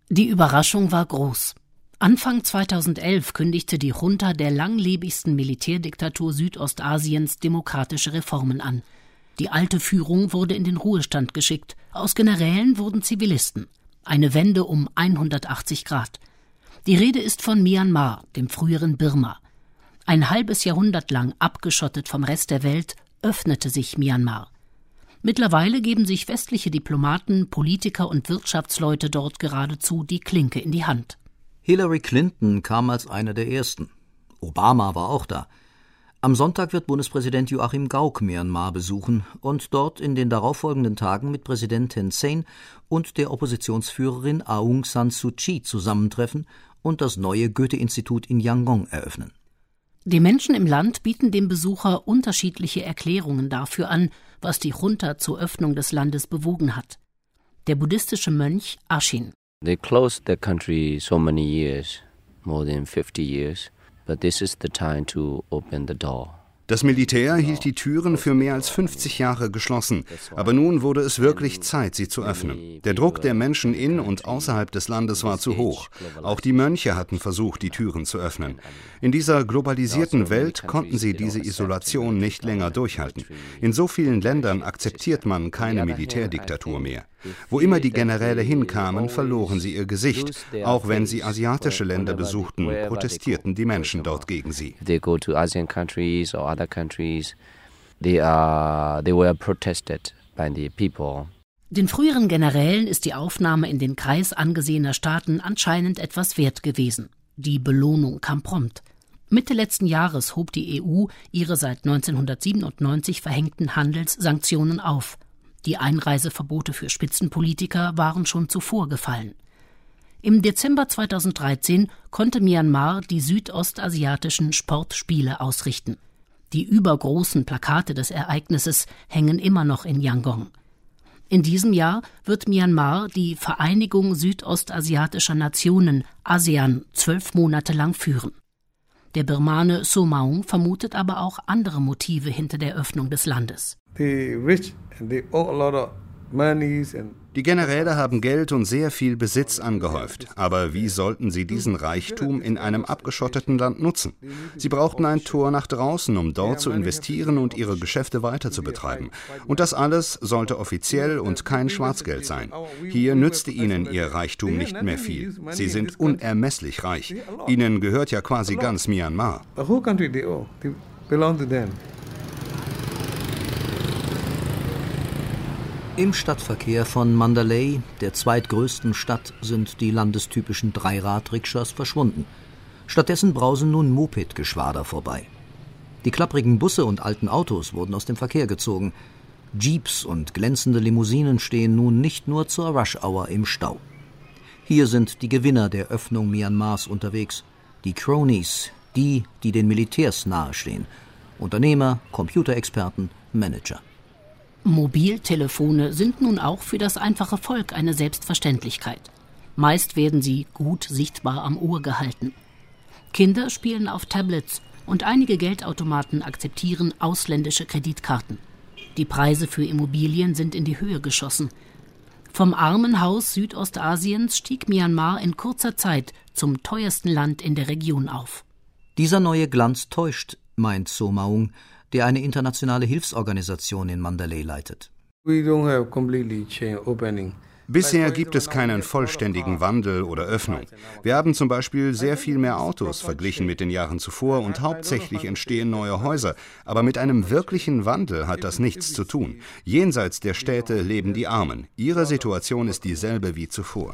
Die Überraschung war groß. Anfang 2011 kündigte die Junta der langlebigsten Militärdiktatur Südostasiens demokratische Reformen an. Die alte Führung wurde in den Ruhestand geschickt. Aus Generälen wurden Zivilisten. Eine Wende um 180 Grad. Die Rede ist von Myanmar, dem früheren Birma. Ein halbes Jahrhundert lang abgeschottet vom Rest der Welt, öffnete sich Myanmar. Mittlerweile geben sich westliche Diplomaten, Politiker und Wirtschaftsleute dort geradezu die Klinke in die Hand. Hillary Clinton kam als eine der ersten. Obama war auch da. Am Sonntag wird Bundespräsident Joachim Gauck Myanmar besuchen und dort in den darauffolgenden Tagen mit Präsident Thein Sein und der Oppositionsführerin Aung San Suu Kyi zusammentreffen und das neue Goethe-Institut in Yangon eröffnen. Die Menschen im Land bieten dem Besucher unterschiedliche Erklärungen dafür an, was die Junta zur Öffnung des Landes bewogen hat. Der buddhistische Mönch Ashin. They closed the country so many years, more than 50 years, but this is the time to open the door. Das Militär hielt die Türen für mehr als 50 Jahre geschlossen, aber nun wurde es wirklich Zeit, sie zu öffnen. Der Druck der Menschen in und außerhalb des Landes war zu hoch. Auch die Mönche hatten versucht, die Türen zu öffnen. In dieser globalisierten Welt konnten sie diese Isolation nicht länger durchhalten. In so vielen Ländern akzeptiert man keine Militärdiktatur mehr. Wo immer die Generäle hinkamen, verloren sie ihr Gesicht. Auch wenn sie asiatische Länder besuchten, protestierten die Menschen dort gegen sie. They go to Asian countries or other countries, they were protested by the people. Den früheren Generälen ist die Aufnahme in den Kreis angesehener Staaten anscheinend etwas wert gewesen. Die Belohnung kam prompt. Mitte letzten Jahres hob die EU ihre seit 1997 verhängten Handelssanktionen auf. Die Einreiseverbote für Spitzenpolitiker waren schon zuvor gefallen. Im Dezember 2013 konnte Myanmar die südostasiatischen Sportspiele ausrichten. Die übergroßen Plakate des Ereignisses hängen immer noch in Yangon. In diesem Jahr wird Myanmar die Vereinigung südostasiatischer Nationen, ASEAN, 12 Monate lang führen. Der Birmane So Maung vermutet aber auch andere Motive hinter der Öffnung des Landes. Die Generäle haben Geld und sehr viel Besitz angehäuft. Aber wie sollten sie diesen Reichtum in einem abgeschotteten Land nutzen? Sie brauchten ein Tor nach draußen, um dort zu investieren und ihre Geschäfte weiter zu betreiben. Und das alles sollte offiziell und kein Schwarzgeld sein. Hier nützte ihnen ihr Reichtum nicht mehr viel. Sie sind unermesslich reich. Ihnen gehört ja quasi ganz Myanmar. Im Stadtverkehr von Mandalay, der zweitgrößten Stadt, sind die landestypischen Dreirad-Rikschas verschwunden. Stattdessen brausen nun Mopedgeschwader vorbei. Die klapprigen Busse und alten Autos wurden aus dem Verkehr gezogen. Jeeps und glänzende Limousinen stehen nun nicht nur zur Rush-Hour im Stau. Hier sind die Gewinner der Öffnung Myanmars unterwegs. Die Cronies, die den Militärs nahestehen. Unternehmer, Computerexperten, Manager. Mobiltelefone sind nun auch für das einfache Volk eine Selbstverständlichkeit. Meist werden sie gut sichtbar am Ohr gehalten. Kinder spielen auf Tablets und einige Geldautomaten akzeptieren ausländische Kreditkarten. Die Preise für Immobilien sind in die Höhe geschossen. Vom Armenhaus Südostasiens stieg Myanmar in kurzer Zeit zum teuersten Land in der Region auf. Dieser neue Glanz täuscht, meint So Maung, der eine internationale Hilfsorganisation in Mandalay leitet. Bisher gibt es keinen vollständigen Wandel oder Öffnung. Wir haben zum Beispiel sehr viel mehr Autos verglichen mit den Jahren zuvor und hauptsächlich entstehen neue Häuser. Aber mit einem wirklichen Wandel hat das nichts zu tun. Jenseits der Städte leben die Armen. Ihre Situation ist dieselbe wie zuvor.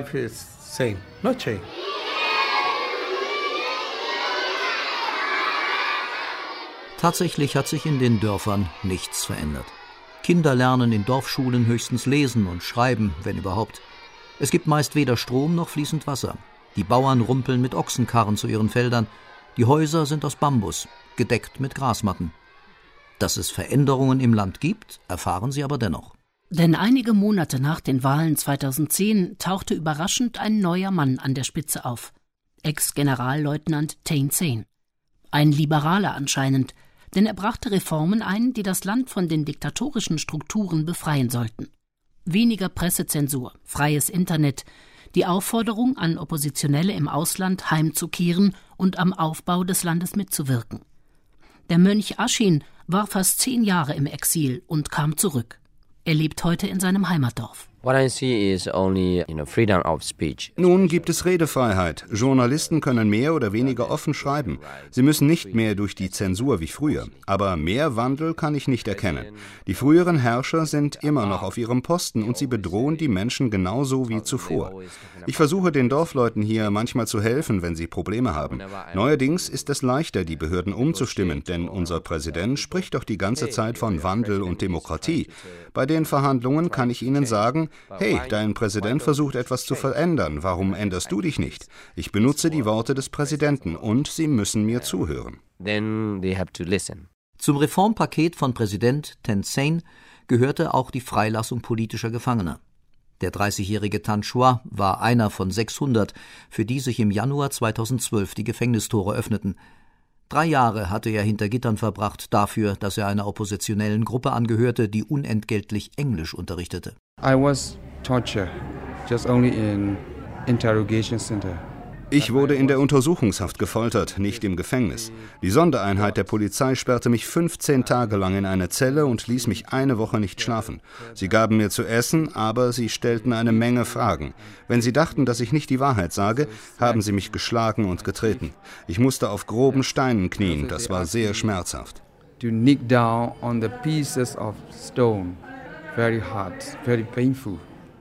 Tatsächlich hat sich in den Dörfern nichts verändert. Kinder lernen in Dorfschulen höchstens lesen und schreiben, wenn überhaupt. Es gibt meist weder Strom noch fließend Wasser. Die Bauern rumpeln mit Ochsenkarren zu ihren Feldern. Die Häuser sind aus Bambus, gedeckt mit Grasmatten. Dass es Veränderungen im Land gibt, erfahren sie aber dennoch. Denn einige Monate nach den Wahlen 2010 tauchte überraschend ein neuer Mann an der Spitze auf. Ex-Generalleutnant Thein Sein. Ein Liberaler anscheinend, denn er brachte Reformen ein, die das Land von den diktatorischen Strukturen befreien sollten. Weniger Pressezensur, freies Internet, Die Aufforderung an Oppositionelle im Ausland heimzukehren und am Aufbau des Landes mitzuwirken. Der Mönch Aschin war fast 10 Jahre im Exil und kam zurück. Er lebt heute in seinem Heimatdorf. Nun gibt es Redefreiheit. Journalisten können mehr oder weniger offen schreiben. Sie müssen nicht mehr durch die Zensur wie früher. Aber mehr Wandel kann ich nicht erkennen. Die früheren Herrscher sind immer noch auf ihrem Posten und sie bedrohen die Menschen genauso wie zuvor. Ich versuche den Dorfleuten hier manchmal zu helfen, wenn sie Probleme haben. Neuerdings ist es leichter, die Behörden umzustimmen, denn unser Präsident spricht doch die ganze Zeit von Wandel und Demokratie. Bei den Verhandlungen kann ich Ihnen sagen, hey, dein Präsident versucht etwas zu verändern, warum änderst du dich nicht? Ich benutze die Worte des Präsidenten und Sie müssen mir zuhören. Zum Reformpaket von Präsident Thein Sein gehörte auch die Freilassung politischer Gefangener. Der 30-jährige Thanh Chua war einer von 600, für die sich im Januar 2012 die Gefängnistore öffneten. 3 Jahre hatte er hinter Gittern verbracht dafür, dass er einer oppositionellen Gruppe angehörte, die unentgeltlich Englisch unterrichtete. I was tortured, just only in interrogation center. Ich wurde in der Untersuchungshaft gefoltert, nicht im Gefängnis. Die Sondereinheit der Polizei sperrte mich 15 Tage lang in eine Zelle und ließ mich eine Woche nicht schlafen. Sie gaben mir zu essen, aber sie stellten eine Menge Fragen. Wenn sie dachten, dass ich nicht die Wahrheit sage, haben sie mich geschlagen und getreten. Ich musste auf groben Steinen knien, das war sehr schmerzhaft. To kneel down on the pieces of stone, very hard, very painful.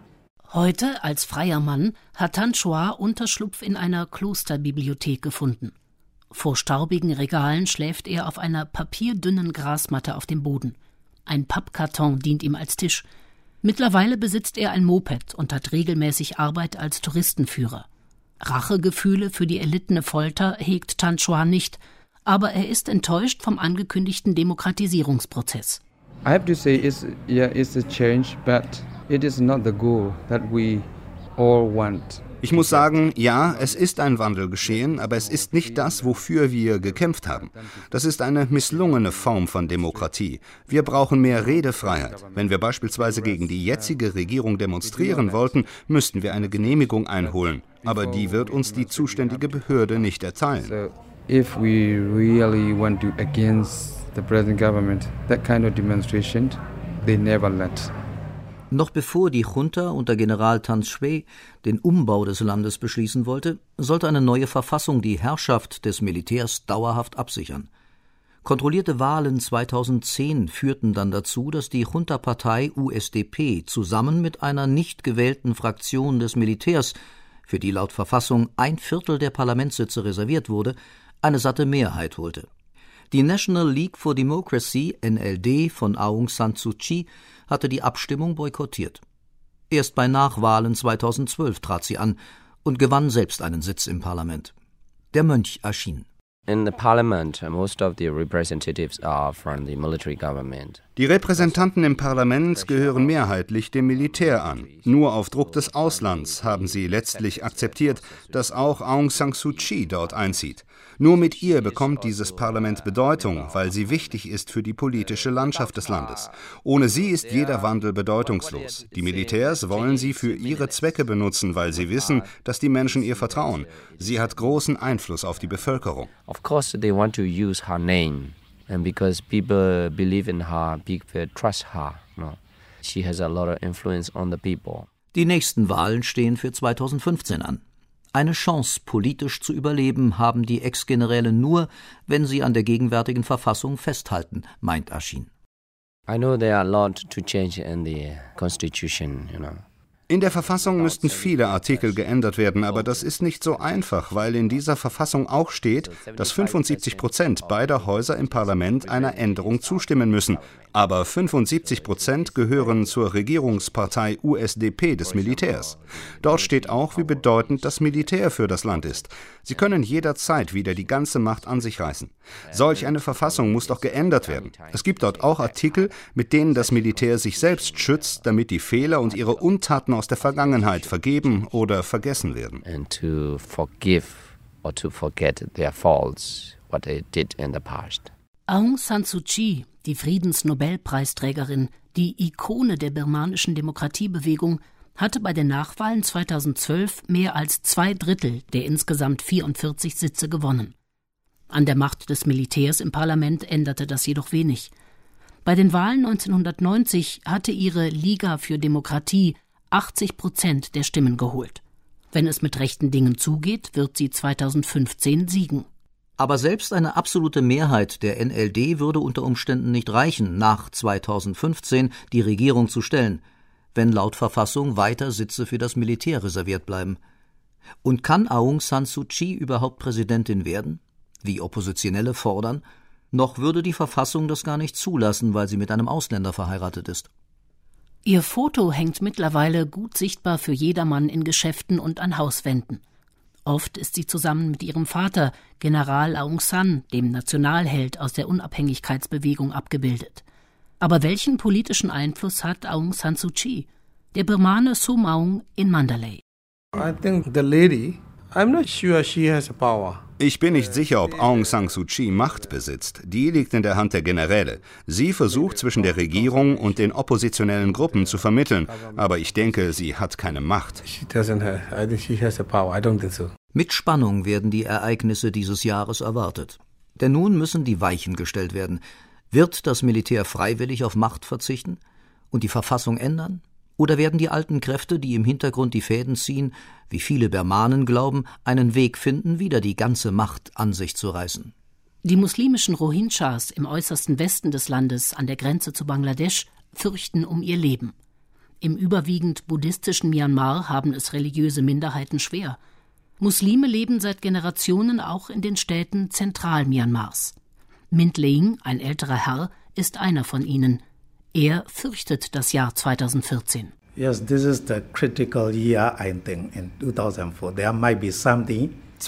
Heute, als freier Mann, hat Thanh Chua Unterschlupf in einer Klosterbibliothek gefunden. Vor staubigen Regalen schläft er auf einer papierdünnen Grasmatte auf dem Boden. Ein Pappkarton dient ihm als Tisch. Mittlerweile besitzt er ein Moped und hat regelmäßig Arbeit als Touristenführer. Rachegefühle für die erlittene Folter hegt Thanh Chua nicht, aber er ist enttäuscht vom angekündigten Demokratisierungsprozess. I have to say it's a change, but it is not the goal that we all want. Ich muss sagen, ja, es ist ein Wandel geschehen, aber es ist nicht das, wofür wir gekämpft haben. Das ist eine misslungene Form von Demokratie. Wir brauchen mehr Redefreiheit. Wenn wir beispielsweise gegen die jetzige Regierung demonstrieren wollten, müssten wir eine Genehmigung einholen. Aber die wird uns die zuständige Behörde nicht erteilen. So if we really want to against the present government, that kind of demonstration, they never let. Noch bevor die Junta unter General Thanh Chua den Umbau des Landes beschließen wollte, sollte eine neue Verfassung die Herrschaft des Militärs dauerhaft absichern. Kontrollierte Wahlen 2010 führten dann dazu, dass die Junta-Partei USDP zusammen mit einer nicht gewählten Fraktion des Militärs, für die laut Verfassung 1/4 der Parlamentssitze reserviert wurde, eine satte Mehrheit holte. Die National League for Democracy, NLD, von Aung San Suu Kyi hatte die Abstimmung boykottiert. Erst bei Nachwahlen 2012 trat sie an und gewann selbst einen Sitz im Parlament. Der Mönch Aschin. In the parliament, most of the representatives are from the military government. Die Repräsentanten im Parlament gehören mehrheitlich dem Militär an. Nur auf Druck des Auslands haben sie letztlich akzeptiert, dass auch Aung San Suu Kyi dort einzieht. Nur mit ihr bekommt dieses Parlament Bedeutung, weil sie wichtig ist für die politische Landschaft des Landes. Ohne sie ist jeder Wandel bedeutungslos. Die Militärs wollen sie für ihre Zwecke benutzen, weil sie wissen, dass die Menschen ihr vertrauen. Sie hat großen Einfluss auf die Bevölkerung. Of course, they want to use her name, and because people believe in her, people trust her. No. She has a lot of influence on the people. Die nächsten Wahlen stehen für 2015 an. Eine Chance, politisch zu überleben, haben die Ex-Generäle nur, wenn sie an der gegenwärtigen Verfassung festhalten, meint Aschin. I know there are a lot to change in the constitution, In der Verfassung müssten viele Artikel geändert werden, aber das ist nicht so einfach, weil in dieser Verfassung auch steht, dass 75% beider Häuser im Parlament einer Änderung zustimmen müssen. Aber 75% gehören zur Regierungspartei USDP des Militärs. Dort steht auch, wie bedeutend das Militär für das Land ist. Sie können jederzeit wieder die ganze Macht an sich reißen. Solch eine Verfassung muss doch geändert werden. Es gibt dort auch Artikel, mit denen das Militär sich selbst schützt, damit die Fehler und ihre Untaten aus der Vergangenheit vergeben oder vergessen werden. And to forgive or to forget their faults, what they did in the past. Aung San Suu Kyi, die Friedensnobelpreisträgerin, die Ikone der birmanischen Demokratiebewegung, hatte bei den Nachwahlen 2012 mehr als 2/3 der insgesamt 44 Sitze gewonnen. An der Macht des Militärs im Parlament änderte das jedoch wenig. Bei den Wahlen 1990 hatte ihre Liga für Demokratie 80% der Stimmen geholt. Wenn es mit rechten Dingen zugeht, wird sie 2015 siegen. Aber selbst eine absolute Mehrheit der NLD würde unter Umständen nicht reichen, nach 2015 die Regierung zu stellen, wenn laut Verfassung weiter Sitze für das Militär reserviert bleiben. Und kann Aung San Suu Kyi überhaupt Präsidentin werden, wie Oppositionelle fordern? Noch würde die Verfassung das gar nicht zulassen, weil sie mit einem Ausländer verheiratet ist. Ihr Foto hängt mittlerweile gut sichtbar für jedermann in Geschäften und an Hauswänden. Oft ist sie zusammen mit ihrem Vater, General Aung San, dem Nationalheld aus der Unabhängigkeitsbewegung, abgebildet. Aber welchen politischen Einfluss hat Aung San Suu Kyi, der Birmane Some Aung in Mandalay? I think the lady, I'm not sure she has power. Ich bin nicht sicher, ob Aung San Suu Kyi Macht besitzt. Die liegt in der Hand der Generäle. Sie versucht, zwischen der Regierung und den oppositionellen Gruppen zu vermitteln. Aber ich denke, sie hat keine Macht. Mit Spannung werden die Ereignisse dieses Jahres erwartet. Denn nun müssen die Weichen gestellt werden. Wird das Militär freiwillig auf Macht verzichten und die Verfassung ändern? Oder werden die alten Kräfte, die im Hintergrund die Fäden ziehen, wie viele Birmanen glauben, einen Weg finden, wieder die ganze Macht an sich zu reißen? Die muslimischen Rohingyas im äußersten Westen des Landes an der Grenze zu Bangladesch fürchten um ihr Leben. Im überwiegend buddhistischen Myanmar haben es religiöse Minderheiten schwer. Muslime leben seit Generationen auch in den Städten Zentral-Myanmars. Mint Leing, ein älterer Herr, ist einer von ihnen. Er fürchtet das Jahr 2014. Yes, this is the critical year, I think, in 2004. There might be something.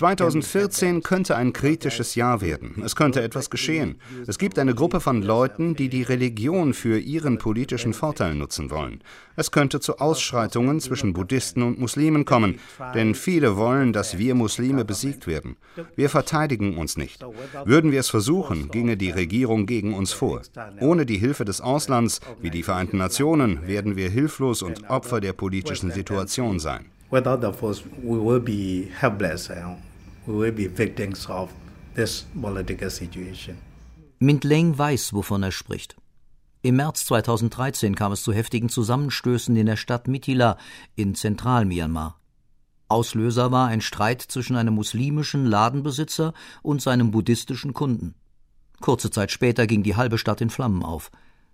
2014 könnte ein kritisches Jahr werden. Es könnte etwas geschehen. Es gibt eine Gruppe von Leuten, die die Religion für ihren politischen Vorteil nutzen wollen. Es könnte zu Ausschreitungen zwischen Buddhisten und Muslimen kommen, denn viele wollen, dass wir Muslime besiegt werden. Wir verteidigen uns nicht. Würden wir es versuchen, ginge die Regierung gegen uns vor. Ohne die Hilfe des Auslands, wie die Vereinten Nationen, werden wir hilflos und Opfer der politischen Situation sein. Without the force, we will be helpless and we will be victims of this political situation. Mint Leing weiß, wovon er spricht. Im März 2013 kam es zu heftigen Zusammenstößen in der Stadt Mithila in Zentral-Myanmar. Auslöser war ein Streit zwischen einem muslimischen Ladenbesitzer und seinem buddhistischen Kunden. Kurze Zeit später ging die halbe Stadt in Flammen auf.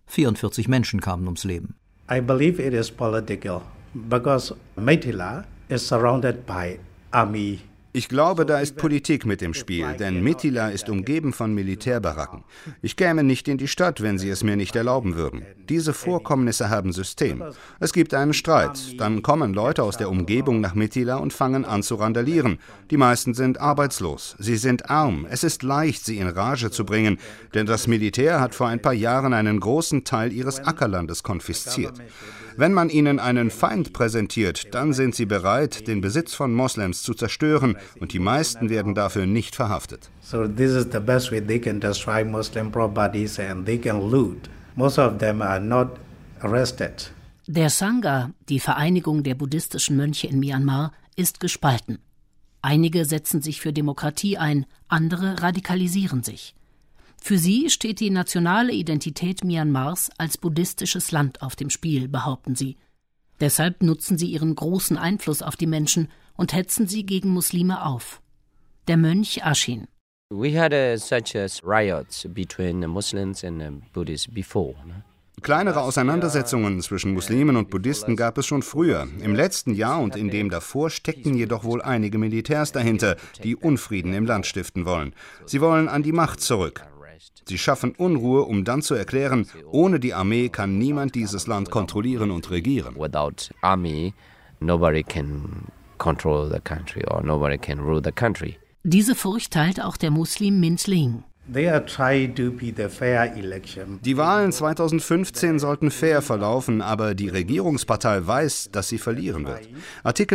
44 Menschen kamen ums Leben. I believe it is political. Because Mithila is surrounded by army. Ich glaube, da ist Politik mit im Spiel, denn Mithila ist umgeben von Militärbaracken. Ich käme nicht in die Stadt, wenn sie es mir nicht erlauben würden. Diese Vorkommnisse haben System. Es gibt einen Streit, dann kommen Leute aus der Umgebung nach Mithila und fangen an zu randalieren. Die meisten sind arbeitslos, sie sind arm. Es ist leicht, sie in Rage zu bringen, denn das Militär hat vor ein paar Jahren einen großen Teil ihres Ackerlandes konfisziert. Wenn man ihnen einen Feind präsentiert, dann sind sie bereit, den Besitz von Moslems zu zerstören, und die meisten werden dafür nicht verhaftet. So this is the best way they can destroy Muslim properties and they can loot. Most of them are not arrested. Der Sangha, die Vereinigung der buddhistischen Mönche in Myanmar, ist gespalten. Einige setzen sich für Demokratie ein, andere radikalisieren sich. Für sie steht die nationale Identität Myanmars als buddhistisches Land auf dem Spiel, behaupten sie. Deshalb nutzen sie ihren großen Einfluss auf die Menschen und hetzen sie gegen Muslime auf. Der Mönch Ashin. We had such riots between Muslims and Buddhists before. Kleinere Auseinandersetzungen zwischen Muslimen und Buddhisten gab es schon früher. Im letzten Jahr und in dem davor steckten jedoch wohl einige Militärs dahinter, die Unfrieden im Land stiften wollen. Sie wollen an die Macht zurück. Sie schaffen Unruhe, um dann zu erklären, ohne die Armee kann niemand dieses Land kontrollieren und regieren. Without army, nobody can control the country or nobody can rule the country. Diese Furcht teilt auch der Muslim Mint Leing. They are trying to be the fair election. Die Wahlen 2015 sollten fair verlaufen, aber die Regierungspartei weiß, dass sie verlieren wird. Artikel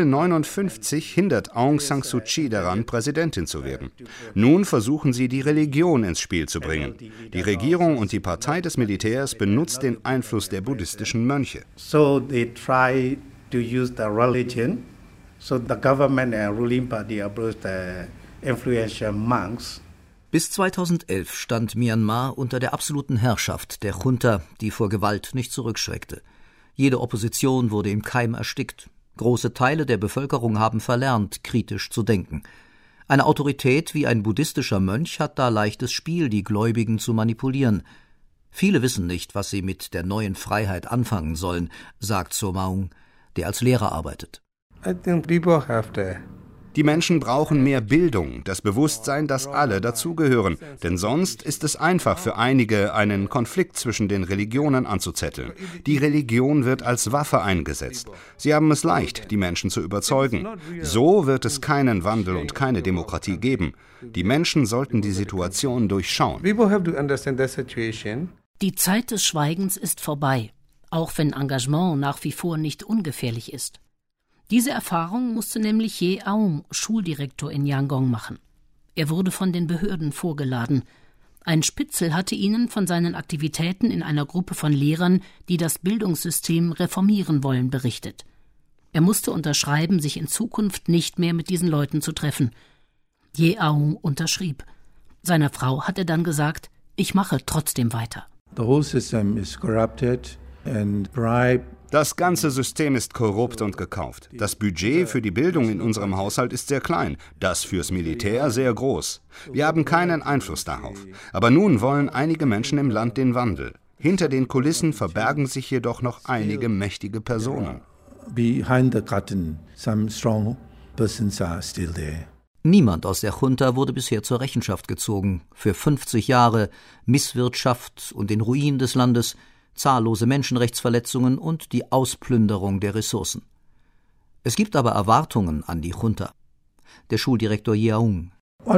59 hindert Aung San Suu Kyi daran, Präsidentin zu werden. Nun versuchen sie, die Religion ins Spiel zu bringen. Die Regierung und die Partei des Militärs benutzt den Einfluss der buddhistischen Mönche. So they try to use the religion. So the government and ruling party approached the influential monks. Bis 2011 stand Myanmar unter der absoluten Herrschaft der Junta, die vor Gewalt nicht zurückschreckte. Jede Opposition wurde im Keim erstickt. Große Teile der Bevölkerung haben verlernt, kritisch zu denken. Eine Autorität wie ein buddhistischer Mönch hat da leichtes Spiel, die Gläubigen zu manipulieren. Viele wissen nicht, was sie mit der neuen Freiheit anfangen sollen, sagt So Maung, der als Lehrer arbeitet. I think people have to. Die Menschen brauchen mehr Bildung, das Bewusstsein, dass alle dazugehören. Denn sonst ist es einfach für einige, einen Konflikt zwischen den Religionen anzuzetteln. Die Religion wird als Waffe eingesetzt. Sie haben es leicht, die Menschen zu überzeugen. So wird es keinen Wandel und keine Demokratie geben. Die Menschen sollten die Situation durchschauen. People have to understand the situation. Die Zeit des Schweigens ist vorbei, auch wenn Engagement nach wie vor nicht ungefährlich ist. Diese Erfahrung musste nämlich Ye Aung, Schuldirektor in Yangon, machen. Er wurde von den Behörden vorgeladen. Ein Spitzel hatte ihnen von seinen Aktivitäten in einer Gruppe von Lehrern, die das Bildungssystem reformieren wollen, berichtet. Er musste unterschreiben, sich in Zukunft nicht mehr mit diesen Leuten zu treffen. Ye Aung unterschrieb. Seiner Frau hat er dann gesagt, ich mache trotzdem weiter. The whole system is corrupted and bribed. Das ganze System ist korrupt und gekauft. Das Budget für die Bildung in unserem Haushalt ist sehr klein, das fürs Militär sehr groß. Wir haben keinen Einfluss darauf. Aber nun wollen einige Menschen im Land den Wandel. Hinter den Kulissen verbergen sich jedoch noch einige mächtige Personen. Behind the curtain, some strong persons are still there. Niemand aus der Junta wurde bisher zur Rechenschaft gezogen. Für 50 Jahre Misswirtschaft und den Ruin des Landes, zahllose Menschenrechtsverletzungen und die Ausplünderung der Ressourcen. Es gibt aber Erwartungen an die Junta. Der Schuldirektor Ye Aung.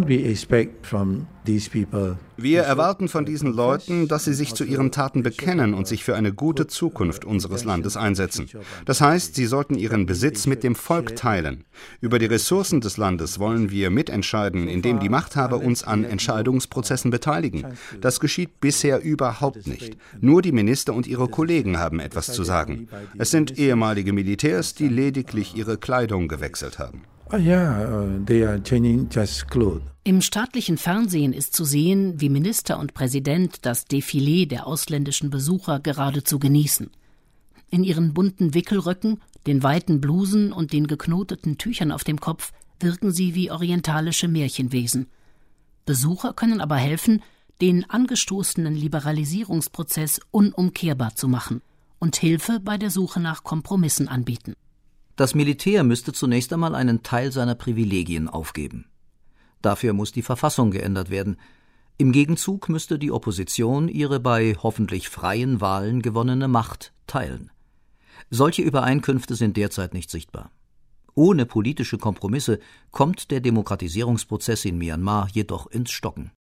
Wir erwarten von diesen Leuten, dass sie sich zu ihren Taten bekennen und sich für eine gute Zukunft unseres Landes einsetzen. Das heißt, sie sollten ihren Besitz mit dem Volk teilen. Über die Ressourcen des Landes wollen wir mitentscheiden, indem die Machthaber uns an Entscheidungsprozessen beteiligen. Das geschieht bisher überhaupt nicht. Nur die Minister und ihre Kollegen haben etwas zu sagen. Es sind ehemalige Militärs, die lediglich ihre Kleidung gewechselt haben. They are changing just clothes. Im staatlichen Fernsehen ist zu sehen, wie Minister und Präsident das Defilé der ausländischen Besucher geradezu genießen. In ihren bunten Wickelröcken, den weiten Blusen und den geknoteten Tüchern auf dem Kopf wirken sie wie orientalische Märchenwesen. Besucher können aber helfen, den angestoßenen Liberalisierungsprozess unumkehrbar zu machen und Hilfe bei der Suche nach Kompromissen anbieten. Das Militär müsste zunächst einmal einen Teil seiner Privilegien aufgeben. Dafür muss die Verfassung geändert werden. Im Gegenzug müsste die Opposition ihre bei hoffentlich freien Wahlen gewonnene Macht teilen. Solche Übereinkünfte sind derzeit nicht sichtbar. Ohne politische Kompromisse kommt der Demokratisierungsprozess in Myanmar jedoch ins Stocken.